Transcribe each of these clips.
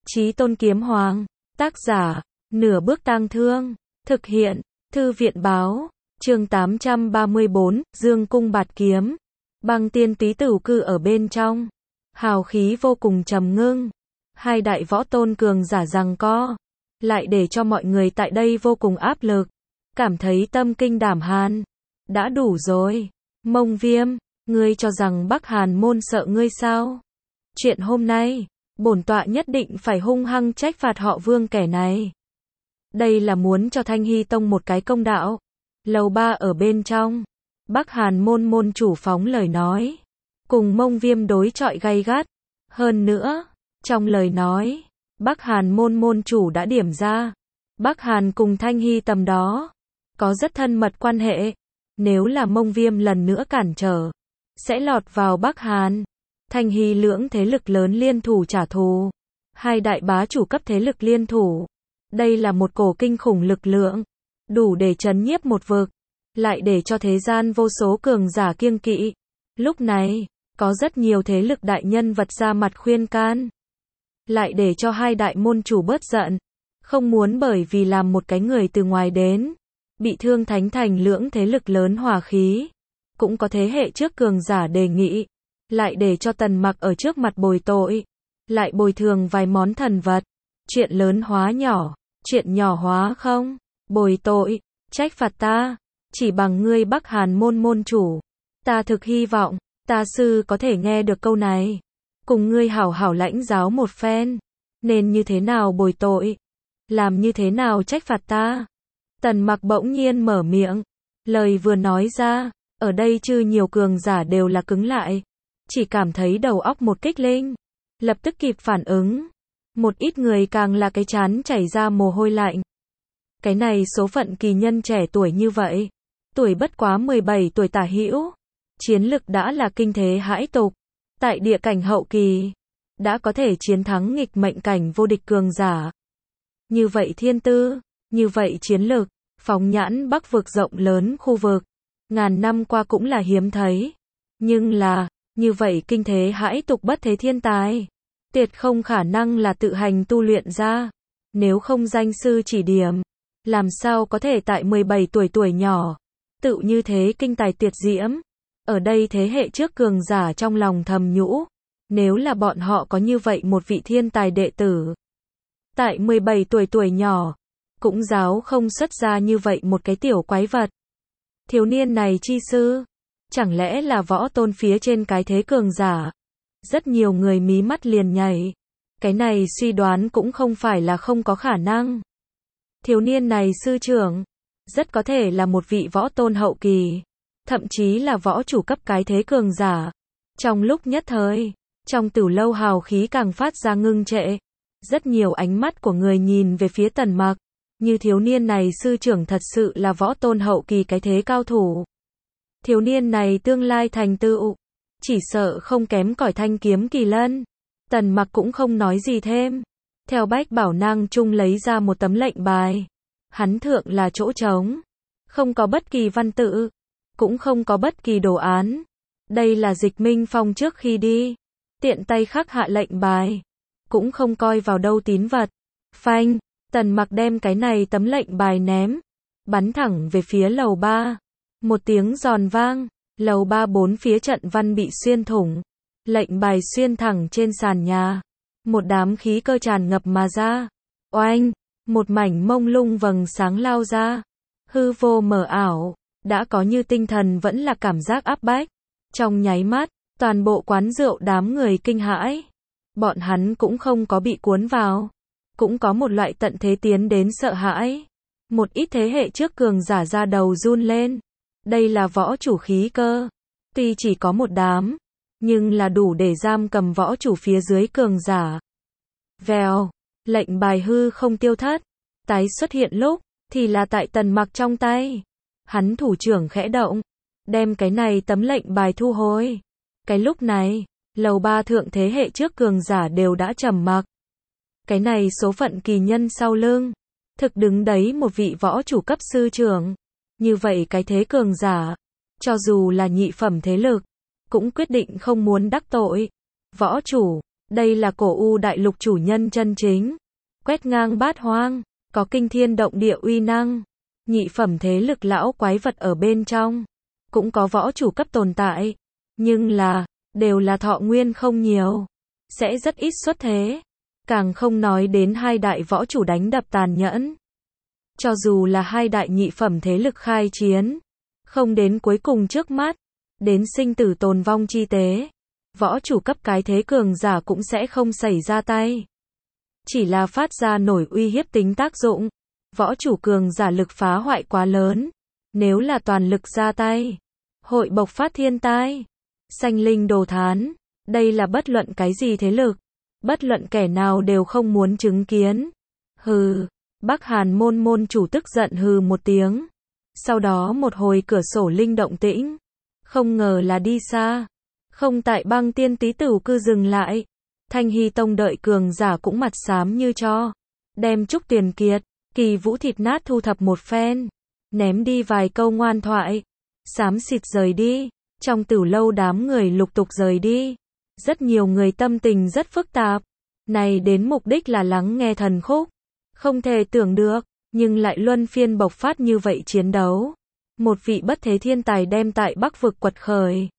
Chí Tôn Kiếm Hoàng, tác giả, Nửa Bước Tang Thương, thực hiện, Thư viện báo, chương 834, Dương Cung Bạt Kiếm. Băng Tiên Túy Tửu cư ở bên trong, hào khí vô cùng trầm ngưng. Hai đại võ tôn cường giả giằng co, lại để cho mọi người tại đây vô cùng áp lực, cảm thấy tâm kinh đảm hàn. Đã đủ rồi, Mông Viêm, ngươi cho rằng Bắc Hàn môn sợ ngươi sao? Chuyện hôm nay, bổn tọa nhất định phải hung hăng trách phạt họ Vương kẻ này. Đây là muốn cho Thanh Hy Tông một cái công đạo. Lầu 3 ở bên trong, Bắc Hàn môn môn chủ phóng lời nói, cùng Mông Viêm đối chọi gay gắt. Hơn nữa, trong lời nói, Bắc Hàn môn môn chủ đã điểm ra, Bắc Hàn cùng Thanh Hy tầm đó có rất thân mật quan hệ. Nếu là Mông Viêm lần nữa cản trở, sẽ lọt vào Bắc Hàn, Thanh Hy lưỡng thế lực lớn liên thủ trả thù. Hai đại bá chủ cấp thế lực liên thủ, đây là một cổ kinh khủng lực lượng, đủ để trấn nhiếp một vực, lại để cho thế gian vô số cường giả kiêng kỵ. Lúc này, có rất nhiều thế lực đại nhân vật ra mặt khuyên can, lại để cho hai đại môn chủ bớt giận, không muốn bởi vì làm một cái người từ ngoài đến, bị thương thánh thành lưỡng thế lực lớn hòa khí. Cũng có thế hệ trước cường giả đề nghị, lại để cho Tần Mặc ở trước mặt bồi tội, lại bồi thường vài món thần vật. Chuyện lớn hóa nhỏ, chuyện nhỏ hóa không, bồi tội, trách phạt ta, chỉ bằng ngươi Bắc Hàn môn môn chủ. Ta thực hy vọng, ta sư có thể nghe được câu này, cùng ngươi hảo hảo lãnh giáo một phen, nên như thế nào bồi tội, làm như thế nào trách phạt ta. Tần Mặc bỗng nhiên mở miệng, lời vừa nói ra, ở đây chư nhiều cường giả đều là cứng lại, chỉ cảm thấy đầu óc một kích linh, lập tức kịp phản ứng. Một ít người càng là cái trán chảy ra mồ hôi lạnh. Cái này số phận kỳ nhân trẻ tuổi như vậy, tuổi bất quá 17 tuổi tả hữu, chiến lực đã là kinh thế hãi tục, tại địa cảnh hậu kỳ, đã có thể chiến thắng nghịch mệnh cảnh vô địch cường giả. Như vậy thiên tư, như vậy chiến lực, phóng nhãn Bắc vực rộng lớn khu vực, ngàn năm qua cũng là hiếm thấy. Nhưng là, như vậy kinh thế hãi tục bất thế thiên tài, tuyệt không khả năng là tự hành tu luyện ra. Nếu không danh sư chỉ điểm, làm sao có thể tại 17 tuổi nhỏ, tự như thế kinh tài tuyệt diễm. Ở đây thế hệ trước cường giả trong lòng thầm nhũ, nếu là bọn họ có như vậy một vị thiên tài đệ tử, tại 17 tuổi nhỏ, cũng giáo không xuất ra như vậy một cái tiểu quái vật. Thiếu niên này chi sư, chẳng lẽ là võ tôn phía trên cái thế cường giả? Rất nhiều người mí mắt liền nhảy. Cái này suy đoán cũng không phải là không có khả năng. Thiếu niên này sư trưởng, rất có thể là một vị võ tôn hậu kỳ, thậm chí là võ chủ cấp cái thế cường giả. Trong lúc nhất thời, trong Tửu lâu hào khí càng phát ra ngưng trệ. Rất nhiều ánh mắt của người nhìn về phía Tần Mặc, như thiếu niên này sư trưởng thật sự là võ tôn hậu kỳ cái thế cao thủ. Thiếu niên này tương lai thành tựu, chỉ sợ không kém cỏi Thanh Kiếm Kỳ Lân. Tần Mặc cũng không nói gì thêm. Theo Bách Bảo Nang Trung lấy ra một tấm lệnh bài. Hắn thượng là chỗ trống, không có bất kỳ văn tự, cũng không có bất kỳ đồ án. Đây là Dịch Minh Phong trước khi đi, tiện tay khắc hạ lệnh bài, cũng không coi vào đâu tín vật. Phanh, Tần Mặc đem cái này tấm lệnh bài ném, bắn thẳng về phía lầu 3. Một tiếng giòn vang, lầu 3 bốn phía trận văn bị xuyên thủng, lệnh bài xuyên thẳng trên sàn nhà. Một đám khí cơ tràn ngập mà ra. Oanh, một mảnh mông lung vầng sáng lao ra. Hư vô mờ ảo, đã có như tinh thần vẫn là cảm giác áp bách. Trong nháy mắt, toàn bộ quán rượu đám người kinh hãi. Bọn hắn cũng không có bị cuốn vào, cũng có một loại tận thế tiến đến sợ hãi. Một ít thế hệ trước cường giả ra đầu run lên. Đây là võ chủ khí cơ, tuy chỉ có một đám, nhưng là đủ để giam cầm võ chủ phía dưới cường giả. Vèo, lệnh bài hư không tiêu thất, tái xuất hiện lúc, thì là tại Tần Mặc trong tay. Hắn thủ trưởng khẽ động, đem cái này tấm lệnh bài thu hồi. Cái lúc này, lầu 3 thượng thế hệ trước cường giả đều đã trầm mặc. Cái này số phận kỳ nhân sau lưng, thực đứng đấy một vị võ chủ cấp sư trưởng. Như vậy cái thế cường giả, cho dù là nhị phẩm thế lực, cũng quyết định không muốn đắc tội. Võ chủ, Đây là cổ u đại lục chủ nhân chân chính. Quét ngang bát hoang, có kinh thiên động địa uy năng. Nhị phẩm thế lực lão quái vật ở bên trong. Cũng có võ chủ cấp tồn tại. Nhưng đều là thọ nguyên không nhiều. Sẽ rất ít xuất thế. Càng không nói đến hai đại võ chủ đánh đập tàn nhẫn. Cho dù là hai đại nhị phẩm thế lực khai chiến. Không đến cuối cùng trước mắt. Đến sinh tử tồn vong chi tế. Võ chủ cấp cái thế cường giả cũng sẽ không xảy ra tay. Chỉ là phát ra nổi uy hiếp tính tác dụng. Võ chủ cường giả lực phá hoại quá lớn. Nếu là toàn lực ra tay. Hội bộc phát thiên tai. Sanh linh đồ thán. Đây là bất luận cái gì thế lực. Bất luận kẻ nào đều không muốn chứng kiến. Hừ. Bắc Hàn môn môn chủ tức giận hừ một tiếng. Sau đó một hồi cửa sổ linh động tĩnh. Không ngờ là đi xa. Không tại Băng Tiên Tý Tửu cư dừng lại. Thanh Hy Tông đợi cường giả cũng mặt xám như cho. Đem Trúc Tuyền Kiệt, Kỳ Vũ thịt nát thu thập một phen. Ném đi vài câu ngoan thoại. Xám xịt rời đi. Trong Tửu lâu đám người lục tục rời đi. Rất nhiều người tâm tình rất phức tạp. Này đến mục đích là lắng nghe thần khúc. Không thể tưởng được, nhưng lại luân phiên bộc phát như vậy chiến đấu. Một vị bất thế thiên tài đem tại Bắc vực quật khởi.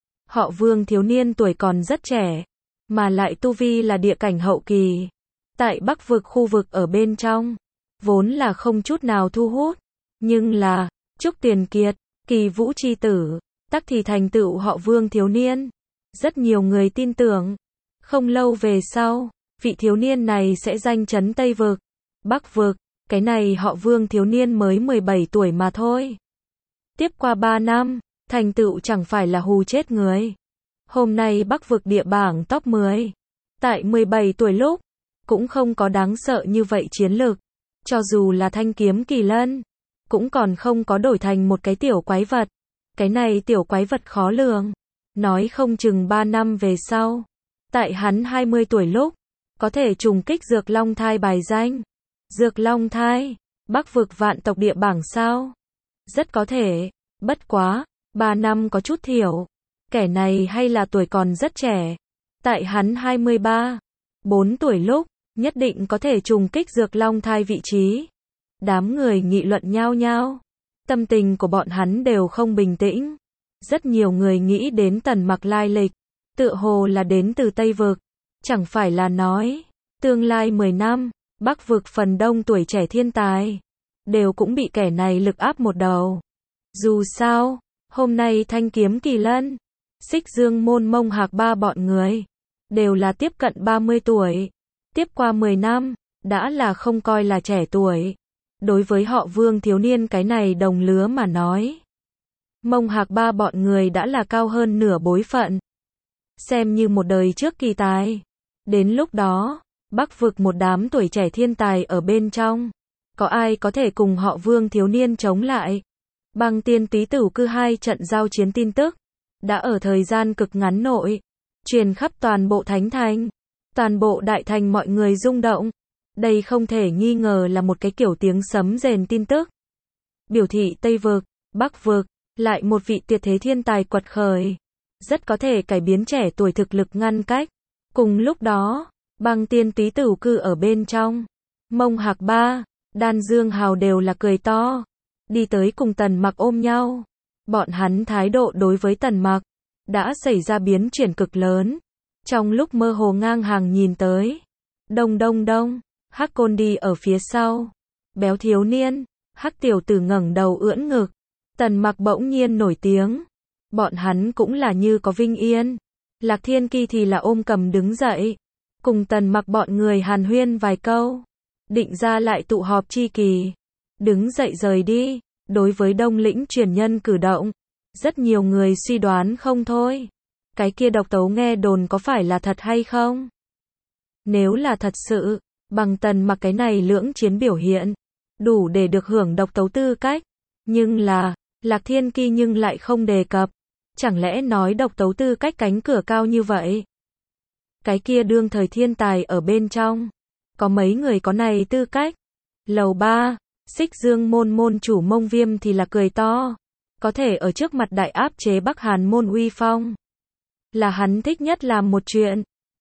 Họ Vương thiếu niên tuổi còn rất trẻ, mà lại tu vi là địa cảnh hậu kỳ. Tại Bắc vực khu vực ở bên trong, vốn là không chút nào thu hút. Nhưng Trúc Tuyền Kiệt, Kỳ Vũ chi tử, tắc thì thành tựu họ Vương thiếu niên. Rất nhiều người tin tưởng. Không lâu về sau, vị thiếu niên này sẽ danh chấn Tây vực, Bắc vực. Cái này họ Vương thiếu niên mới 17 tuổi mà thôi. Tiếp qua 3 năm, thành tựu chẳng phải là hù chết người. Hôm nay Bắc vực địa bảng top 10. Tại 17 tuổi lúc, cũng không có đáng sợ như vậy chiến lược. Cho dù là thanh kiếm kỳ lân, cũng còn không có đổi thành một cái tiểu quái vật. Cái này tiểu quái vật khó lường. Nói không chừng 3 năm về sau. Tại hắn 20 tuổi lúc, có thể trùng kích Dược Long Thai bài danh. Dược Long Thai, Bắc vực vạn tộc địa bảng sao? Rất có thể, bất quá, 3 năm có chút thiểu. Kẻ này hay là tuổi còn rất trẻ. Tại hắn 23, 4 tuổi lúc, nhất định có thể trùng kích Dược Long Thai vị trí. Đám người nghị luận nhao nhao. Tâm tình của bọn hắn đều không bình tĩnh. Rất nhiều người nghĩ đến Tần Mặc lai lịch. Tựa hồ là đến từ Tây vực. Chẳng phải là nói, tương lai 10 năm, Bắc vực phần đông tuổi trẻ thiên tài, đều cũng bị kẻ này lực áp một đầu. Dù sao, hôm nay thanh kiếm kỳ lân, Xích Dương môn Mông Hạc ba bọn người, đều là tiếp cận 30 tuổi. Tiếp qua 10 năm, đã là không coi là trẻ tuổi. Đối với họ Vương thiếu niên cái này đồng lứa mà nói. Mông Hạc ba bọn người đã là cao hơn nửa bối phận. Xem như một đời trước kỳ tài. Đến lúc đó, Bắc vực một đám tuổi trẻ thiên tài ở bên trong. Có ai có thể cùng họ Vương thiếu niên chống lại? Băng Tiên Tý Tửu cư 2 trận giao chiến tin tức. Đã ở thời gian cực ngắn nội. Truyền khắp toàn bộ Thánh Thành. Toàn bộ Đại Thành mọi người rung động. Đây không thể nghi ngờ là một cái kiểu tiếng sấm rền tin tức. Biểu thị Tây vực, Bắc vực, lại một vị tuyệt thế thiên tài quật khởi. Rất có thể cải biến trẻ tuổi thực lực ngăn cách. Cùng lúc đó, Băng Tiên Tý Tửu cư ở bên trong. Mông Hạc ba, Đan Dương Hào đều là cười to. Đi tới cùng Tần Mặc ôm nhau. Bọn hắn thái độ đối với Tần Mặc đã xảy ra biến chuyển cực lớn. Trong lúc mơ hồ ngang hàng nhìn tới. Đông đông đông, Hắc Côn đi ở phía sau. Béo thiếu niên, Hắc tiểu tử ngẩng đầu ưỡn ngực. Tần Mặc bỗng nhiên nổi tiếng. Bọn hắn cũng là như có vinh yên. Lạc Thiên Kỳ thì là ôm cầm đứng dậy. Cùng Tần Mặc bọn người hàn huyên vài câu. Định ra lại tụ họp chi kỳ. Đứng dậy rời đi. Đối với Đông Lĩnh truyền nhân cử động, rất nhiều người suy đoán không thôi. Cái kia độc tấu nghe đồn có phải là thật hay không? Nếu là thật sự, bằng Tần Mặc cái này lưỡng chiến biểu hiện, đủ để được hưởng độc tấu tư cách. Nhưng Lạc Thiên Kỳ nhưng lại không đề cập. Chẳng lẽ nói độc tấu tư cách cánh cửa cao như vậy? Cái kia đương thời thiên tài ở bên trong. Có mấy người có này tư cách? Lầu 3, Xích Dương môn môn chủ Mông Viêm thì là cười to. Có thể ở trước mặt đại áp chế Bắc Hàn môn uy phong. Là hắn thích nhất làm một chuyện.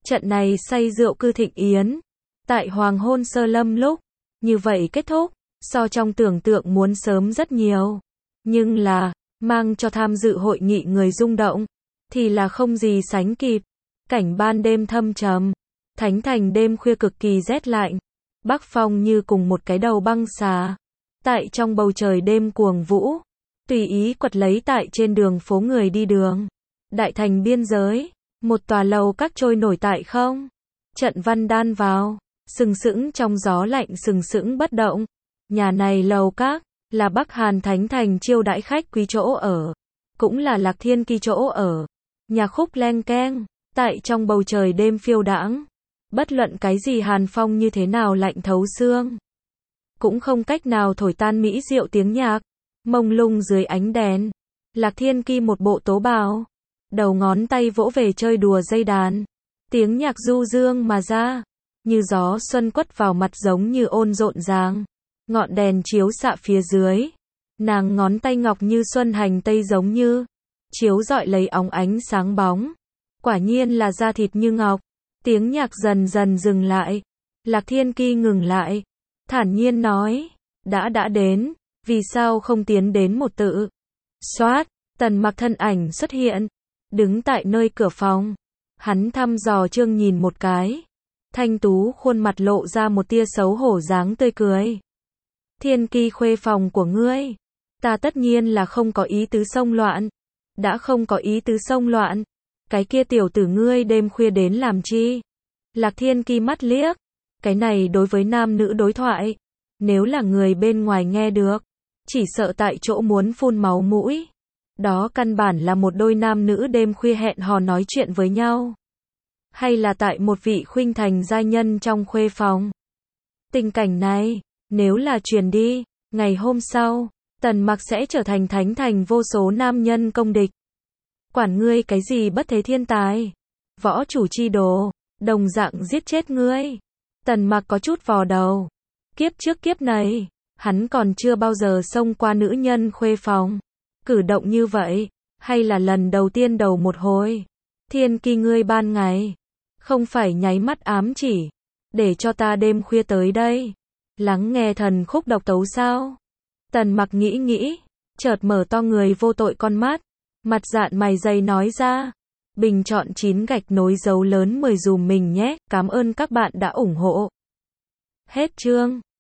Trận này say rượu cư thịnh yến, tại hoàng hôn sơ lâm lúc, như vậy kết thúc, so trong tưởng tượng muốn sớm rất nhiều. Nhưng là, mang cho tham dự hội nghị người rung động, thì là không gì sánh kịp. Cảnh ban đêm thâm trầm, thánh thành đêm khuya cực kỳ rét lạnh, bắc phong như cùng một cái đầu băng xà. Tại trong bầu trời đêm cuồng vũ, tùy ý quật lấy tại trên đường phố người đi đường. Đại thành biên giới, một tòa lầu các trôi nổi tại không. Trận văn đan vào, sừng sững trong gió lạnh sừng sững bất động. Nhà này lầu các, là Bắc Hàn Thánh Thành chiêu đãi khách quý chỗ ở, cũng là Lạc Thiên Kỳ chỗ ở. Nhà khúc leng keng, tại trong bầu trời đêm phiêu đãng. Bất luận cái gì hàn phong như thế nào lạnh thấu xương, cũng không cách nào thổi tan mỹ diệu tiếng nhạc. Mông lung dưới ánh đèn, Lạc Thiên Kỳ một bộ tố bào, đầu ngón tay vỗ về chơi đùa dây đàn. Tiếng nhạc du dương mà ra, như gió xuân quất vào mặt giống như ôn rộn ràng. Ngọn đèn chiếu xạ phía dưới, nàng ngón tay ngọc như xuân hành tây giống như chiếu rọi lấy óng ánh sáng bóng. Quả nhiên là da thịt như ngọc. Tiếng nhạc dần dần dừng lại. Lạc Thiên Kỳ ngừng lại, thản nhiên nói, đã đến, vì sao không tiến đến một tự. Xoát, Tần Mặc thân ảnh xuất hiện, đứng tại nơi cửa phòng. Hắn thăm dò Trương nhìn một cái, thanh tú khuôn mặt lộ ra một tia xấu hổ dáng tươi cười. Thiên Kỳ khuê phòng của ngươi, ta tất nhiên là không có ý tứ xông loạn. Đã không có ý tứ xông loạn, cái kia tiểu tử ngươi đêm khuya đến làm chi? Lạc Thiên Kỳ mắt liếc, cái này đối với nam nữ đối thoại, nếu là người bên ngoài nghe được, chỉ sợ tại chỗ muốn phun máu mũi. Đó căn bản là một đôi nam nữ đêm khuya hẹn hò nói chuyện với nhau. Hay là tại một vị khuynh thành giai nhân trong khuê phòng. Tình cảnh này, nếu là truyền đi, ngày hôm sau, Tần Mặc sẽ trở thành thánh thành vô số nam nhân công địch. Quản ngươi cái gì bất thế thiên tài, võ chủ chi đồ, đồng dạng giết chết ngươi. Tần Mặc có chút vò đầu. Kiếp trước kiếp này, hắn còn chưa bao giờ xông qua nữ nhân khuê phòng. Cử động như vậy, hay là lần đầu tiên đầu một hồi. Thiên Kỳ ngươi ban ngày, không phải nháy mắt ám chỉ, để cho ta đêm khuya tới đây, lắng nghe thần khúc độc tấu sao? Tần Mặc nghĩ, chợt mở to người vô tội con mắt, mặt dạn mày dày nói ra, bình chọn 9 gạch nối dấu lớn 10 dùm mình nhé, cảm ơn các bạn đã ủng hộ. Hết chương.